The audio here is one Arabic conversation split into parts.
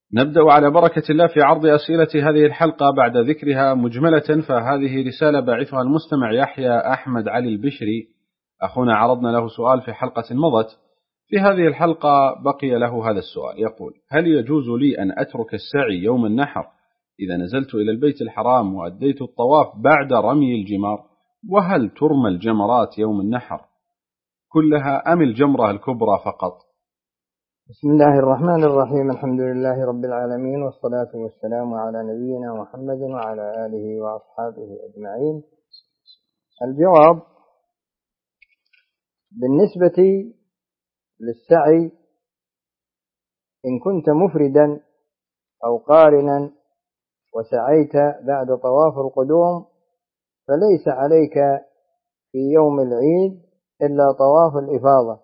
نبدأ على بركة الله في عرض أسئلة هذه الحلقة بعد ذكرها مجملة. فهذه رسالة باعثها المستمع يحيى أحمد علي البشري، أخونا عرضنا له سؤال في حلقة مضت. في هذه الحلقة بقي له هذا السؤال، يقول: هل يجوز لي أن أترك السعي يوم النحر إذا نزلت إلى البيت الحرام وأديت الطواف بعد رمي الجمار؟ وهل ترمى الجمرات يوم النحر كلها أم الجمرة الكبرى فقط؟ بسم الله الرحمن الرحيم. الحمد لله رب العالمين، والصلاة والسلام على نبينا محمد وعلى آله وأصحابه أجمعين. الجواب: بالنسبة للسعي، إن كنت مفردا أو قارنا وسعيت بعد طواف القدوم فليس عليك في يوم العيد إلا طواف الإفاضة.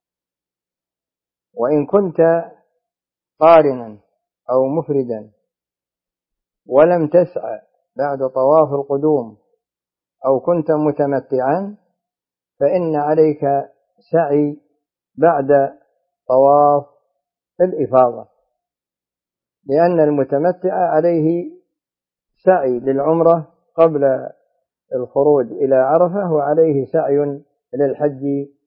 وإن كنت قارنا أو مفردا ولم تسعى بعد طواف القدوم أو كنت متمتعا فإن عليك سعي بعد طواف الإفاضة، لأن المتمتع عليه سعي للعمرة قبل الخروج إلى عرفة، وعليه سعي للحج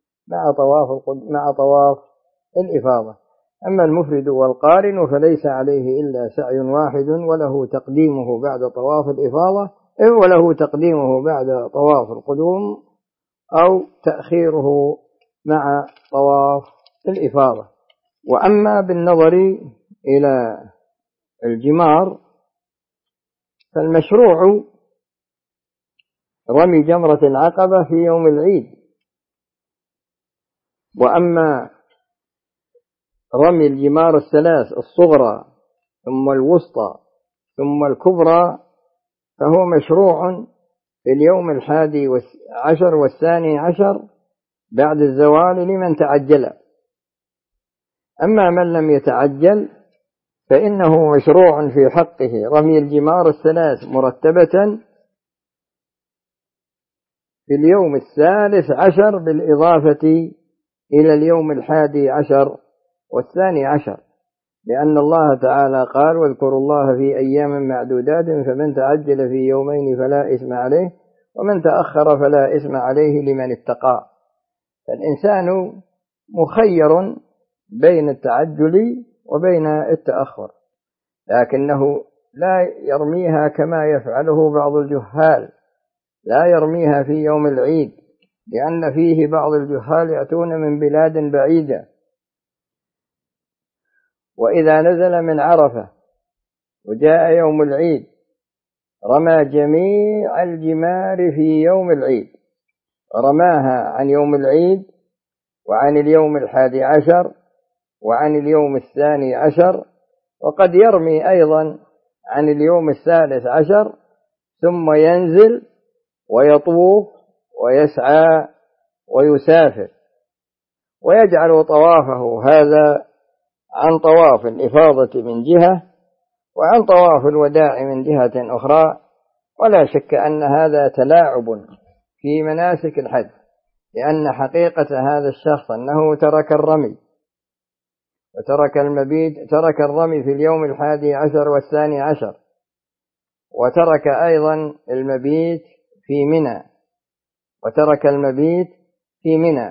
مع طواف الإفاضة. أما المفرد والقارن فليس عليه إلا سعي واحد، وله تقديمه بعد طواف الإفاضة، وله تقديمه بعد طواف القدوم أو تأخيره مع طواف الإفاضة. وأما بالنظر إلى الجمار فالمشروع رمي جمرة العقبة في يوم العيد، وأما رمي الجمار الثلاث الصغرى ثم الوسطى ثم الكبرى فهو مشروع في اليوم 11 و12 بعد الزوال لمن تعجل. أما من لم يتعجل فإنه مشروع في حقه رمي الجمار الثلاث مرتبة في اليوم 13 بالإضافة إلى اليوم 11 و12، لأن الله تعالى قال: واذكروا الله في أيام معدودات فمن تعجل في يومين فلا إثم عليه ومن تأخر فلا إثم عليه لمن اتقى. فالإنسان مخير بين التعجل وبين التأخر، لكنه لا يرميها كما يفعله بعض الجهال، لا يرميها في يوم العيد، لأن فيه بعض الجهال يأتون من بلاد بعيدة، وإذا نزل من عرفة وجاء يوم العيد رمى جميع الجمار في يوم العيد، رماها عن يوم العيد وعن اليوم 11 وعن اليوم 12، وقد يرمي أيضا عن اليوم 13 ثم ينزل ويطوف ويسعى ويسافر، ويجعل طوافه هذا عن طواف الإفاضة من جهة وعن طواف الوداع من جهة أخرى. ولا شك أن هذا تلاعب في مناسك الحج، لأن حقيقة هذا الشخص أنه ترك الرمي وترك المبيت، ترك الرمي في اليوم 11 و12، وترك أيضا المبيت في منى، وترك المبيت في منى،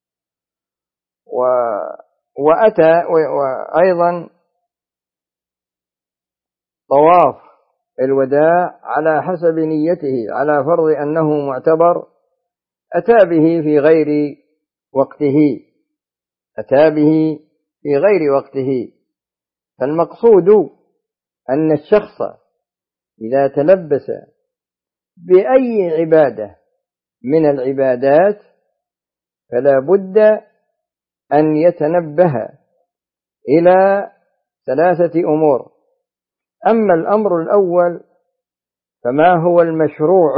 وأتى وأيضا طواف الوداع على حسب نيته، على فرض أنه معتبر، أتى به في غير وقته، أتى به في غير وقته. فالمقصود أن الشخص إذا تلبس بأي عبادة من العبادات فلا بد أن يتنبه إلى 3 أمور. أما الأمر الأول فما هو المشروع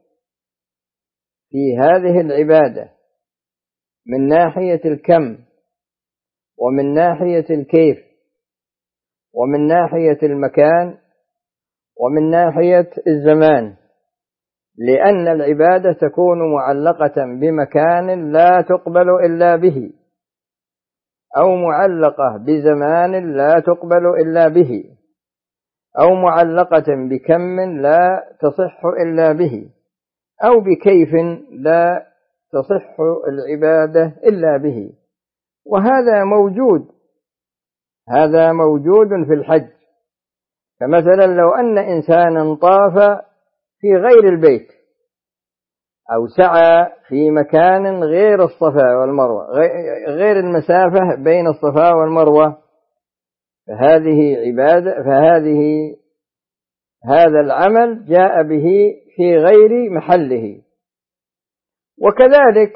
في هذه العبادة من ناحية الكم ومن ناحية الكيف ومن ناحية المكان ومن ناحية الزمان، لأن العبادة تكون معلقة بمكان لا تقبل إلا به. أو معلقة بزمان لا تقبل إلا به، أو معلقة بكم لا تصح إلا به، أو بكيف لا تصح العبادة إلا به. وهذا موجود، هذا موجود في الحج. فمثلا لو أن إنسانا طاف في غير البيت أو سعى في مكان غير الصفا والمروة، غير المسافة بين الصفا والمروة، فهذه عبادة، هذا العمل جاء به في غير محله. وكذلك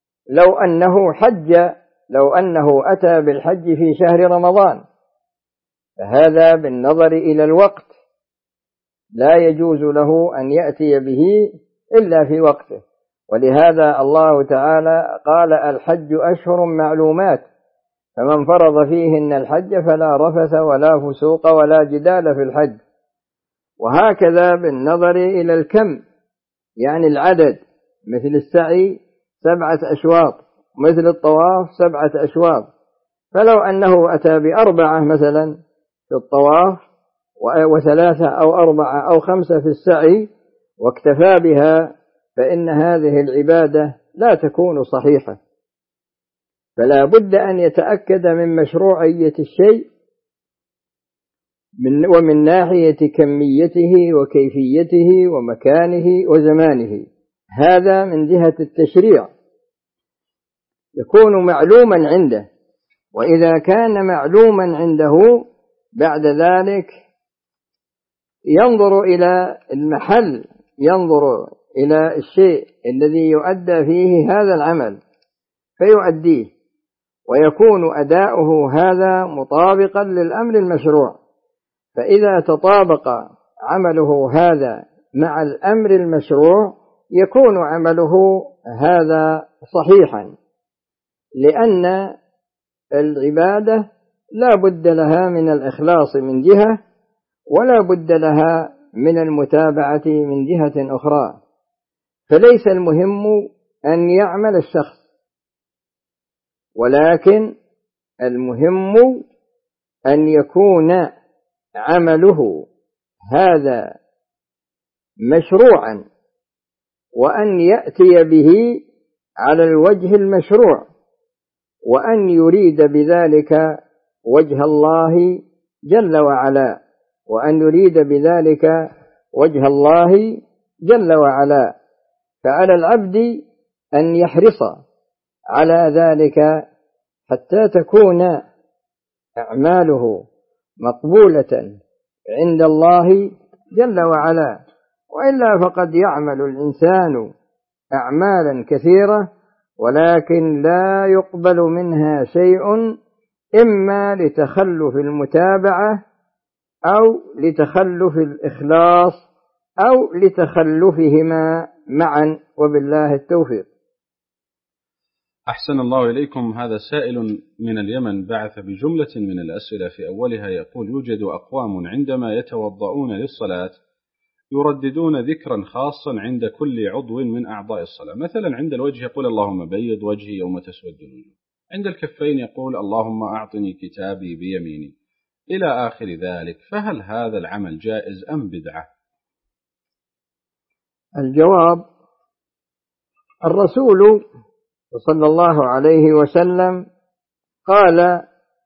لو أنه أتى بالحج في شهر رمضان، فهذا بالنظر إلى الوقت لا يجوز له أن يأتي به إلا في وقته. ولهذا الله تعالى قال: الحج أشهر معلومات، فمن فرض فيهن الحج فلا رفث ولا فسوق ولا جدال في الحج. وهكذا بالنظر إلى الكم، يعني العدد، مثل السعي 7 أشواط، مثل الطواف 7 أشواط. فلو أنه أتى ب4 مثلا في الطواف، و3 أو 4 أو 5 في السعي، واكتفى بها، فإن هذه العبادة لا تكون صحيحة. فلا بد أن يتأكد من مشروعية الشيء ومن ناحية كميته وكيفيته ومكانه وزمانه. هذا من جهة التشريع يكون معلوما عنده. وإذا كان معلوما عنده، بعد ذلك ينظر إلى المحل، ينظر إلى الشيء الذي يؤدى فيه هذا العمل فيؤديه، ويكون أداؤه هذا مطابقا للأمر المشروع. فإذا تطابق عمله هذا مع الأمر المشروع يكون عمله هذا صحيحا، لأن العبادة لا بد لها من الإخلاص من جهة، ولا بد لها من المتابعة من جهة أخرى. فليس المهم أن يعمل الشخص، ولكن المهم أن يكون عمله هذا مشروعا، وأن يأتي به على الوجه المشروع، وأن يريد بذلك وجه الله جل وعلا، وأن يريد بذلك وجه الله جل وعلا. فعلى العبد أن يحرص على ذلك حتى تكون أعماله مقبولة عند الله جل وعلا. وإلا فقد يعمل الإنسان أعمالا كثيرة ولكن لا يقبل منها شيء، إما لتخلف المتابعة أو لتخلف الإخلاص أو لتخلفهما معا، وبالله التوفيق. أحسن الله إليكم. هذا سائل من اليمن بعث بجملة من الأسئلة، في أولها يقول: يوجد أقوام عندما يتوضؤون للصلاة يرددون ذكرا خاصا عند كل عضو من أعضاء الصلاة. مثلا عند الوجه يقول: اللهم بيض وجهي يوم تسود الوجوه. عند الكفين يقول: اللهم أعطني كتابي بيميني، إلى آخر ذلك. فهل هذا العمل جائز أم بدعة؟ الجواب: الرسول صلى الله عليه وسلم قال: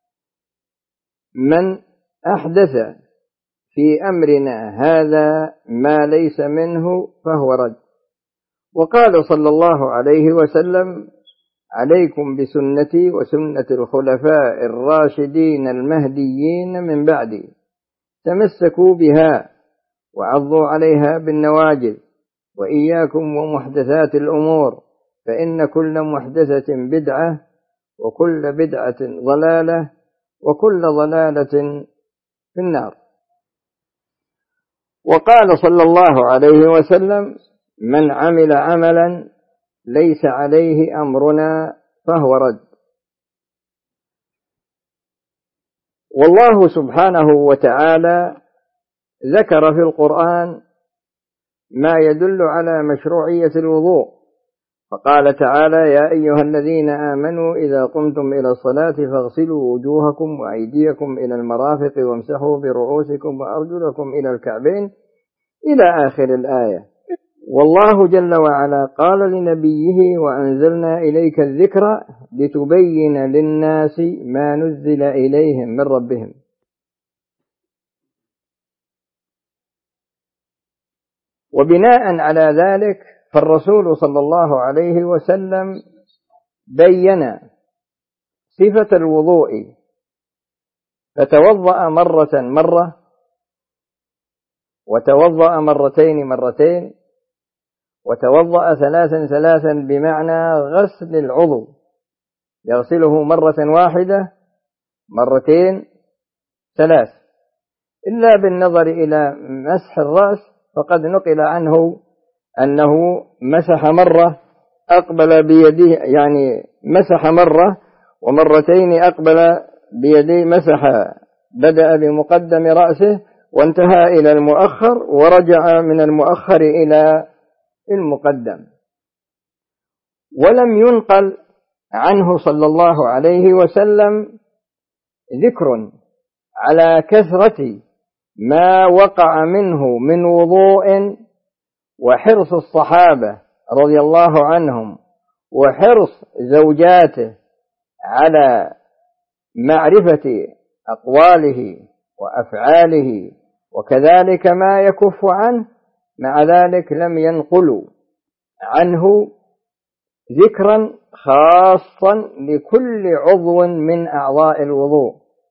من أحدث في أمرنا هذا ما ليس منه فهو رد. وقال صلى الله عليه وسلم: عليكم بسنتي وسنة الخلفاء الراشدين المهديين من بعدي، تمسكوا بها وعضوا عليها بالنواجذ، وإياكم ومحدثات الأمور، فإن كل محدثة بدعة، وكل بدعة ضلالة، وكل ضلالة في النار. وقال صلى الله عليه وسلم: من عمل عملا ليس عليه أمرنا فهو رد. والله سبحانه وتعالى ذكر في القرآن ما يدل على مشروعية الوضوء، فقال تعالى: يا أيها الذين آمنوا إذا قمتم إلى الصلاة فاغسلوا وجوهكم وأيديكم إلى المرافق وامسحوا برؤوسكم وأرجلكم إلى الكعبين إلى آخر الآية. والله جل وعلا قال لنبيه: وأنزلنا إليك الذكر لتبين للناس ما نزل إليهم من ربهم. وبناء على ذلك فالرسول صلى الله عليه وسلم بين صفة الوضوء، فتوضأ مرة، وتوضأ مرتين، وتوضأ ثلاثا بمعنى غسل العضو، يغسله مرة واحدة، مرتين، ثلاث. إلا بالنظر إلى مسح الرأس فقد نقل عنه أنه مسح مرة أقبل بيديه، يعني مسح مرة ومرتين أقبل بيديه، مسح بدأ بمقدم رأسه وانتهى إلى المؤخر ورجع من المؤخر إلى المقدم. ولم ينقل عنه صلى الله عليه وسلم ذكر على كثرة ما وقع منه من وضوء، وحرص الصحابة رضي الله عنهم وحرص زوجاته على معرفة أقواله وأفعاله وكذلك ما يكف عنه. مع ذلك لم ينقلوا عنه ذكرا خاصا لكل عضو من أعضاء الوضوء،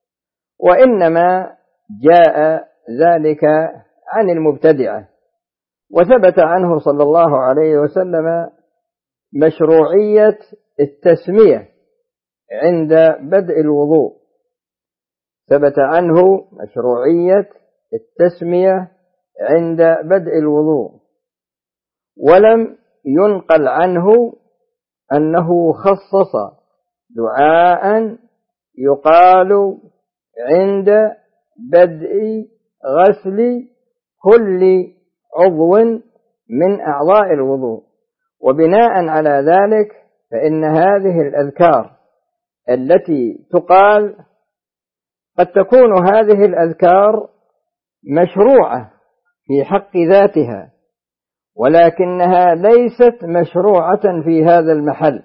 وإنما جاء ذلك عن المبتدعة. وثبت عنه صلى الله عليه وسلم مشروعية التسمية عند بدء الوضوء، ثبت عنه مشروعية التسمية عند بدء الوضوء، ولم ينقل عنه أنه خصص دعاء يقال عند بدء غسل كل عضو من أعضاء الوضوء. وبناء على ذلك فإن هذه الأذكار التي تقال قد تكون هذه الأذكار مشروعة في حق ذاتها، ولكنها ليست مشروعة في هذا المحل،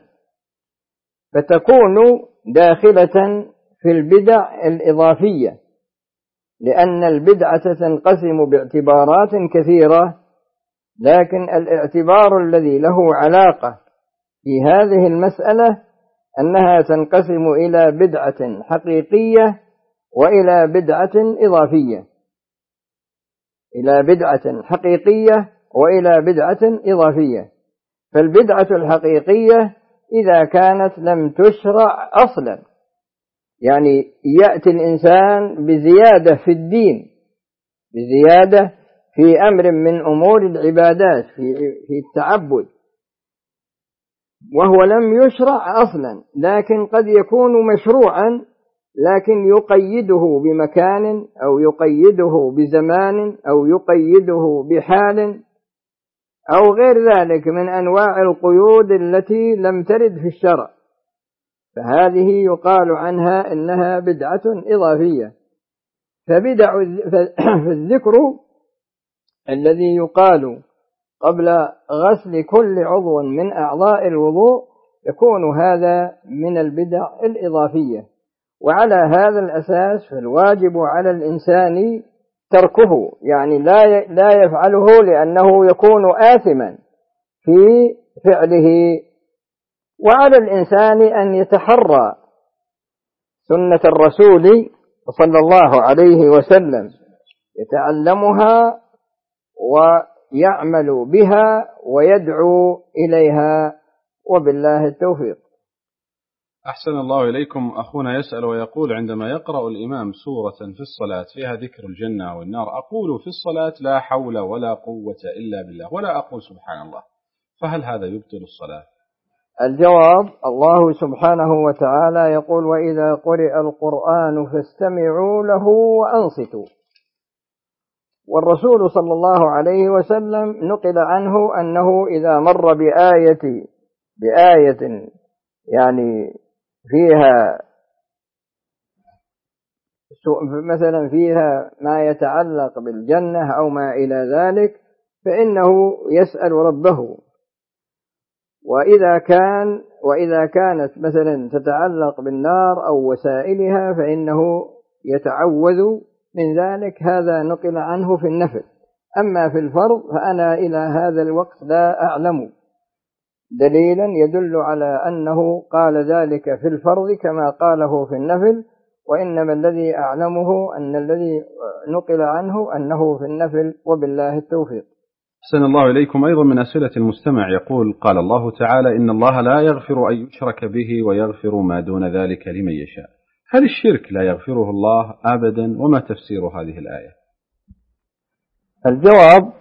فتكون داخلة في البدع الإضافية، لأن البدعة تنقسم باعتبارات كثيرة، لكن الاعتبار الذي له علاقة في هذه المسألة أنها تنقسم إلى بدعة حقيقية وإلى بدعة إضافية، إلى بدعة حقيقية وإلى بدعة إضافية. فالبدعة الحقيقية إذا كانت لم تشرع أصلا، يعني يأتي الإنسان بزيادة في الدين، بزيادة في أمر من أمور العبادات في التعبد، وهو لم يشرع أصلا، لكن قد يكون مشروعا، لكن يقيده بمكان أو يقيده بزمان أو يقيده بحال أو غير ذلك من أنواع القيود التي لم ترد في الشرع، فهذه يقال عنها إنها بدعة إضافية. فالذكر الذي يقال قبل غسل كل عضو من أعضاء الوضوء يكون هذا من البدع الإضافية. وعلى هذا الأساس فالواجب على الإنسان تركه، يعني لا يفعله لأنه يكون آثما في فعله. وعلى الإنسان أن يتحرى سنة الرسول صلى الله عليه وسلم، يتعلمها ويعمل بها ويدعو إليها، وبالله التوفيق. أحسن الله إليكم. أخونا يسأل ويقول: عندما يقرأ الإمام سورة في الصلاة فيها ذكر الجنة والنار، أقول في الصلاة لا حول ولا قوة إلا بالله، ولا أقول سبحان الله، فهل هذا يبطل الصلاة؟ الجواب: الله سبحانه وتعالى يقول: وإذا قرئ القرآن فاستمعوا له وأنصتوا. والرسول صلى الله عليه وسلم نقل عنه أنه إذا مر بآية بآية يعني فيها مثلا فيها ما يتعلق بالجنة أو ما إلى ذلك، فإنه يسأل ربه. وإذا كانت مثلا تتعلق بالنار أو وسائلها فإنه يتعوذ من ذلك. هذا نقل عنه في النفل. أما في الفرض فأنا إلى هذا الوقت لا أعلم دليلا يدل على أنه قال ذلك في الفرض كما قاله في النفل، وإنما الذي أعلمه أن الذي نقل عنه أنه في النفل، وبالله التوفيق. أحسن الله إليكم. أيضا من أسئلة المستمع يقول: قال الله تعالى: إن الله لا يغفر أن يشرك به ويغفر ما دون ذلك لمن يشاء. هل الشرك لا يغفره الله أبدا؟ وما تفسير هذه الآية؟ الجواب: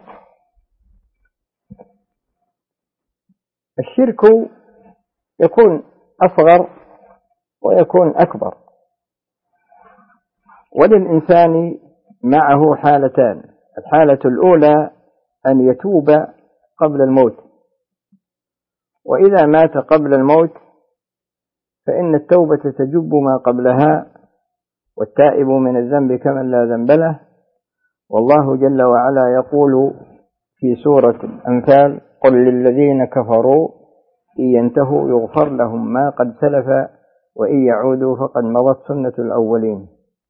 الشرك يكون أصغر ويكون أكبر، وللإنسان معه حالتان. الحالة الأولى أن يتوب قبل الموت، وإذا مات قبل الموت فإن التوبة تجب ما قبلها، والتائب من الذنب كمن لا ذنب له. والله جل وعلا يقول في سورة الأنفال: قل للذين كفروا إن ينتهوا يغفر لهم ما قد سلف وإن يعودوا فقد مضت سنة الأولين.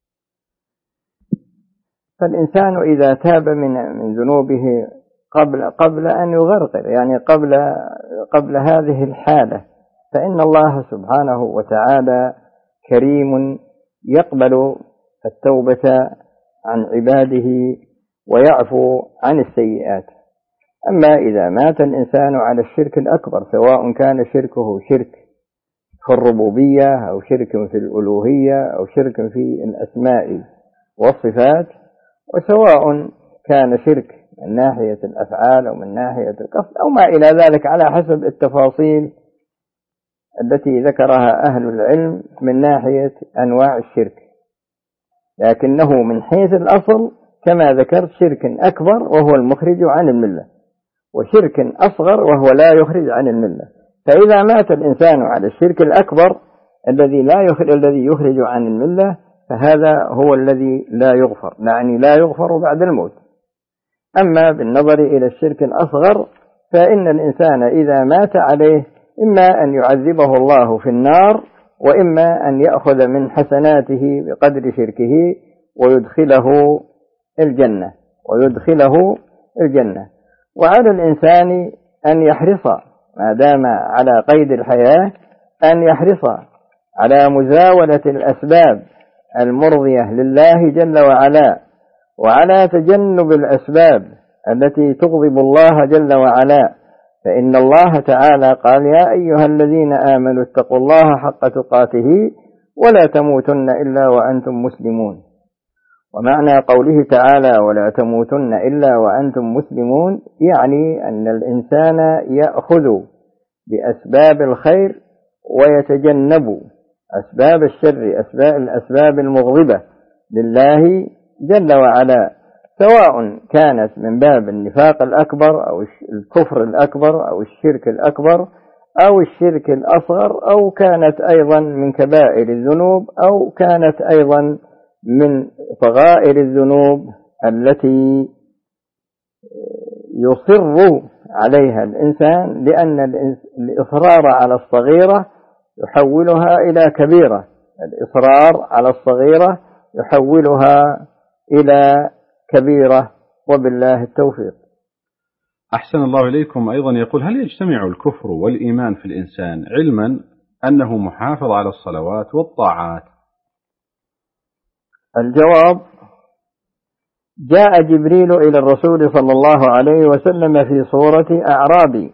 فالإنسان إذا تاب من ذنوبه قبل أن يغرقر، يعني قبل هذه الحالة، فإن الله سبحانه وتعالى كريم يقبل التوبة عن عباده ويعفو عن السيئات. أما إذا مات الإنسان على الشرك الأكبر، سواء كان شركه شرك في الربوبية أو شرك في الألوهية أو شرك في الأسماء والصفات، وسواء كان شرك من ناحية الأفعال أو من ناحية القصد أو ما إلى ذلك، على حسب التفاصيل التي ذكرها أهل العلم من ناحية أنواع الشرك، لكنه من حيث الأصل كما ذكرت شرك أكبر وهو المخرج عن الملة، وشرك أصغر وهو لا يخرج عن الملة. فإذا مات الإنسان على الشرك الأكبر الذي يخرج عن الملة، فهذا هو الذي لا يغفر، يعني لا يغفر بعد الموت. أما بالنظر إلى الشرك الأصغر فإن الإنسان إذا مات عليه إما أن يعذبه الله في النار، وإما أن يأخذ من حسناته بقدر شركه ويدخله الجنة. وعلى الإنسان أن يحرص ما دام على قيد الحياة، أن يحرص على مزاولة الأسباب المرضية لله جل وعلا، وعلى تجنب الأسباب التي تغضب الله جل وعلا. فإن الله تعالى قال: يا أيها الذين آمنوا اتقوا الله حق تقاته ولا تموتن إلا وأنتم مسلمون. ومعنى قوله تعالى: ولا تموتن إلا وأنتم مسلمون، يعني أن الإنسان يأخذ بأسباب الخير ويتجنب أسباب الشر، الأسباب المغضبة لله جل وعلا، سواء كانت من باب النفاق الأكبر أو الكفر الأكبر أو الشرك الأكبر أو الشرك الأصغر، أو كانت أيضا من كبائر الذنوب، أو كانت أيضا من صغائر الذنوب التي يصر عليها الإنسان، لأن الإصرار على الصغيرة يحولها إلى كبيرة، الإصرار على الصغيرة يحولها إلى كبيرة، وبالله التوفيق. أحسن الله إليكم. أيضا يقول: هل يجتمع الكفر والإيمان في الإنسان علما أنه محافظ على الصلوات والطاعات؟ الجواب: جاء جبريل إلى الرسول صلى الله عليه وسلم في صورة أعرابي،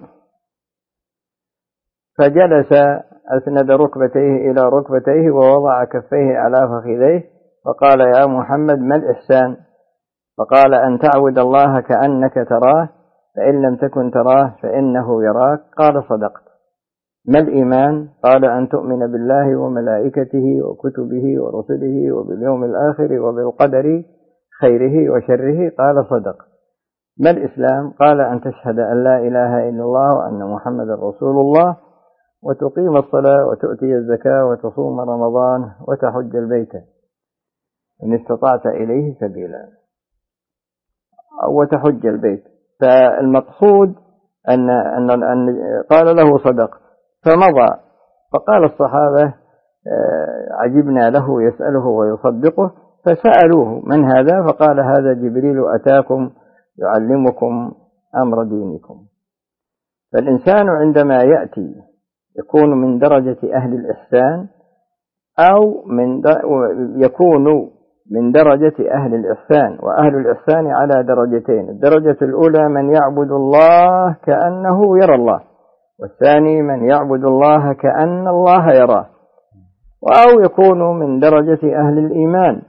فجلس أسند ركبتيه إلى ركبتيه ووضع كفيه على فخذيه، فقال: يا محمد، ما الإحسان؟ فقال: أن تعبد الله كأنك تراه، فإن لم تكن تراه فإنه يراك. قال: صدقت. ما الإيمان؟ قال: أن تؤمن بالله وملائكته وكتبه ورسله وباليوم الآخر وبالقدر خيره وشره. قال: صدقت. ما الإسلام؟ قال: أن تشهد أن لا إله إلا الله وأن محمد رسول الله وتقيم الصلاة وتؤتي الزكاة وتصوم رمضان وتحج البيت إن استطعت إليه سبيلا، أو وتحج البيت. فالمقصود أن قال له صدق، فمضى. فقال الصحابة عجبنا له يسأله ويصدقه، فسألوه من هذا؟ فقال هذا جبريل أتاكم يعلمكم أمر دينكم. فالإنسان عندما يأتي يكون من درجة أهل الإحسان، أو يكون من درجة أهل الإحسان. وأهل الإحسان على درجتين: الدرجة الأولى من يعبد الله كأنه يرى الله، والثاني من يعبد الله كأن الله يراه. أو يكون من درجة أهل الإيمان.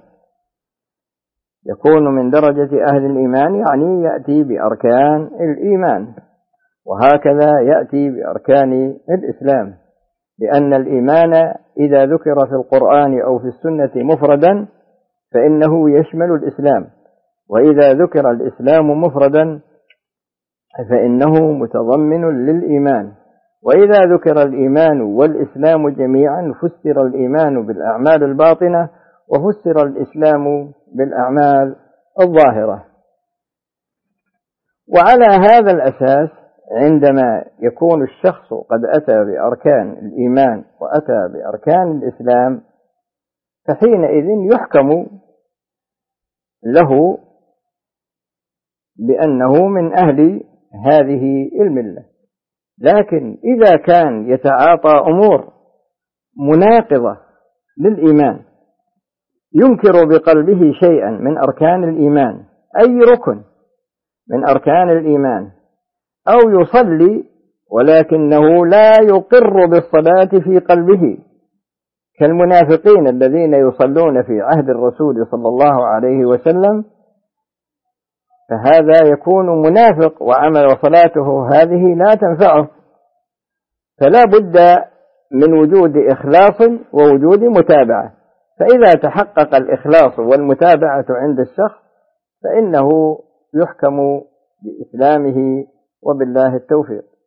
يكون من درجة أهل الإيمان يعني يأتي بأركان الإيمان، وهكذا يأتي بأركان الإسلام، لأن الإيمان إذا ذكر في القرآن أو في السنة مفردا فإنه يشمل الإسلام، وإذا ذكر الإسلام مفردا فإنه متضمن للإيمان. وإذا ذكر الإيمان والإسلام جميعا فسر الإيمان بالأعمال الباطنة، وفسر الإسلام بالأعمال الظاهرة. وعلى هذا الأساس عندما يكون الشخص قد أتى بأركان الإيمان وأتى بأركان الإسلام، فحينئذ يحكم له بأنه من أهل هذه الملة. لكن إذا كان يتعاطى أمور مناقضة للإيمان، ينكر بقلبه شيئا من أركان الإيمان، أي ركن من أركان الإيمان، أو يصلي ولكنه لا يقر بالصلاة في قلبه، كالمنافقين الذين يصلون في عهد الرسول صلى الله عليه وسلم، فهذا يكون منافق وصلاته هذه لا تنفعه. فلا بد من وجود إخلاص ووجود متابعة. فإذا تحقق الإخلاص والمتابعة عند الشخص فإنه يحكم بإسلامه، وبالله التوفيق.